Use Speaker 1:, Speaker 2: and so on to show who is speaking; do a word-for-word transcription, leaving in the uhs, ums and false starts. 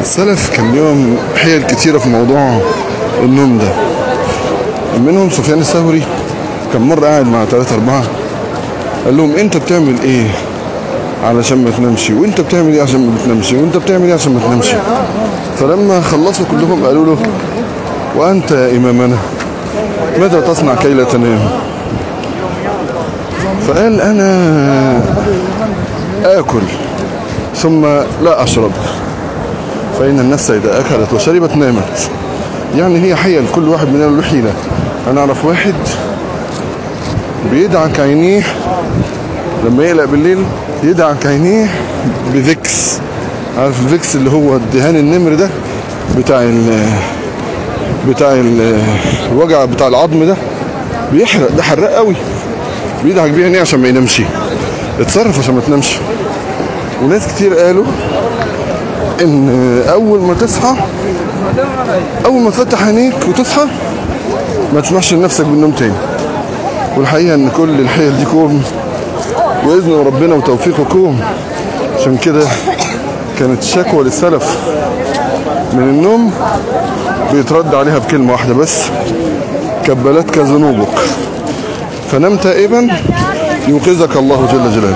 Speaker 1: السلف كان ليهم حيل كتيرة في موضوع النوم ده. منهم سفيان الثوري كان مرة قاعد مع ثلاثة أربعة قال لهم انت بتعمل ايه علشان ما تنامش، وانت بتعمل ايه عشان ما بتنامش، وانت بتعمل ايه عشان ما تنامش. فلما خلصوا كلهم قالوا له وانت يا امامنا ماذا تصنع كي لا تنام؟ فقال انا اكل ثم لا اشرب، فان النفس اذا اكلت وشربت نامت. يعني هي حيل، كل واحد مننا له حيله. انا اعرف واحد بيدعك عينيه لما يقلق بالليل، يدعك عينيه بفيكس. عارف الفيكس اللي هو الدهان النمر ده بتاع ال بتاع ال الوجع بتاع العظم ده، بيحرق، ده حراق قوي، بيدعك بيه عينيه عشان ما ينامش. اتصرف عشان ما تنامش. وناس كتير قالوا ان اول ما تصحى، اول ما تفتح عينيك وتصحى ما تسمحش لنفسك بالنوم تاني. والحقيقة ان كل الحيل دي كوم، واذن ربنا وتوفيقه كوم. عشان كده كانت الشكوى للسلف من النوم بيترد عليها بكلمة واحدة بس: كبلتك ذنوبك، فنم تائبا يوقظك الله جل جلاله.